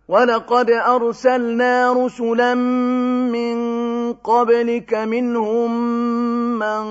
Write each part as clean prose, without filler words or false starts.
وَلَقَدْ أَرْسَلْنَا رُسُلًا مِّن قَبْلِكَ مِنْهُم مَّن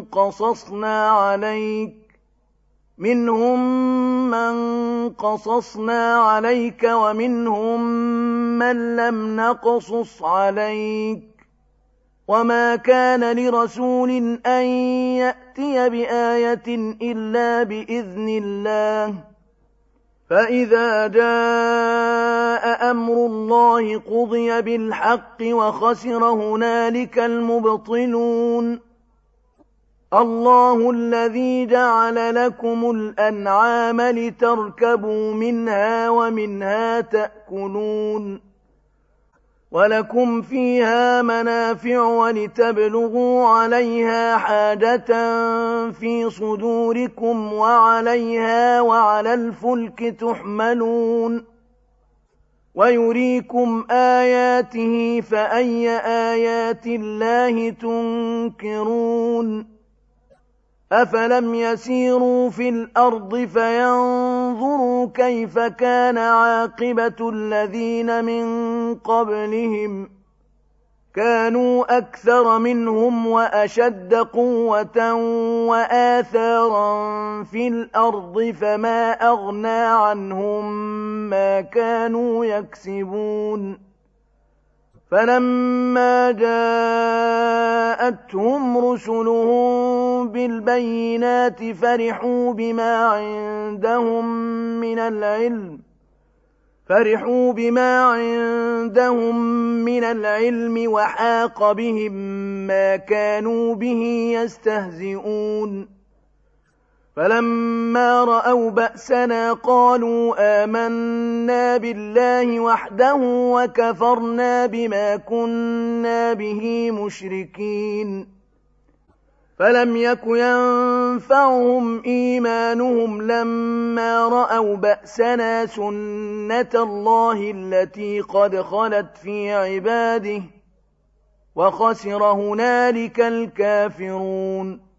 قَصَصْنَا عَلَيْكَ وَمِنْهُم مَّن لَّمْ نَقْصُصْ عَلَيْكَ ۗ وَمَا كَانَ لِرَسُولٍ أَن يَأْتِيَ بِآيَةٍ إِلَّا بِإِذْنِ اللَّهِ ۚ فَإِذَا جَاءَ أَمْرُ اللَّهِ قُضِيَ بِالْحَقِّ وَخَسِرَ هُنَالِكَ الْمُبْطِلُونَ. اللَّهُ الَّذِي جَعَلَ لَكُمُ الْأَنْعَامَ لِتَرْكَبُوا مِنْهَا وَمِنْهَا تَأْكُلُونَ وَلَكُمْ فِيهَا مَنَافِعُ وَلِتَبْلُغُوا عَلَيْهَا حَاجَةً فِي صُدُورِكُمْ وَعَلَيْهَا وَعَلَى الْفُلْكِ تُحْمَلُونَ وَيُرِيكُمْ آيَاتِهِ فَأَيَّ آيَاتِ اللَّهِ تُنكِرُونَ أَفَلَمْ يَسِيرُوا فِي الْأَرْضِ فَيَنظُرُوا كَيْفَ كَانَ عَاقِبَةُ الَّذِينَ مِن قَبْلِهِمْ ۚ كَانُوا أَكْثَرَ مِنْهُمْ وَأَشَدَّ قُوَّةً وَآثَارًا فِي الْأَرْضِ فَمَا أَغْنَىٰ عَنْهُم مَّا كَانُوا يَكْسِبُونَ فَلَمَّا جَاءَتْهُمْ رُسُلُهُم بِالْبَيِّنَاتِ فَرِحُوا بِمَا عِندَهُم مِّنَ الْعِلْمِ وَحَاقَ بِهِم مَّا كَانُوا بِهِ يَسْتَهْزِئُونَ فَلَمَّا رَأَوْا بَأْسَنَا قَالُوا آمَنَّا بِاللَّهِ وَحْدَهُ وَكَفَرْنَا بِمَا كُنَّا بِهِ مُشْرِكِينَ فَلَمْ يَكُ يَنفَعُهُمْ إِيمَانُهُمْ لَمَّا رَأَوْا بَأْسَنَا سُنَّتَ اللَّهِ الَّتِي قَدْ خَلَتْ فِي عِبَادِهِ ۖ وَخَسِرَ هُنَالِكَ الْكَافِرُونَ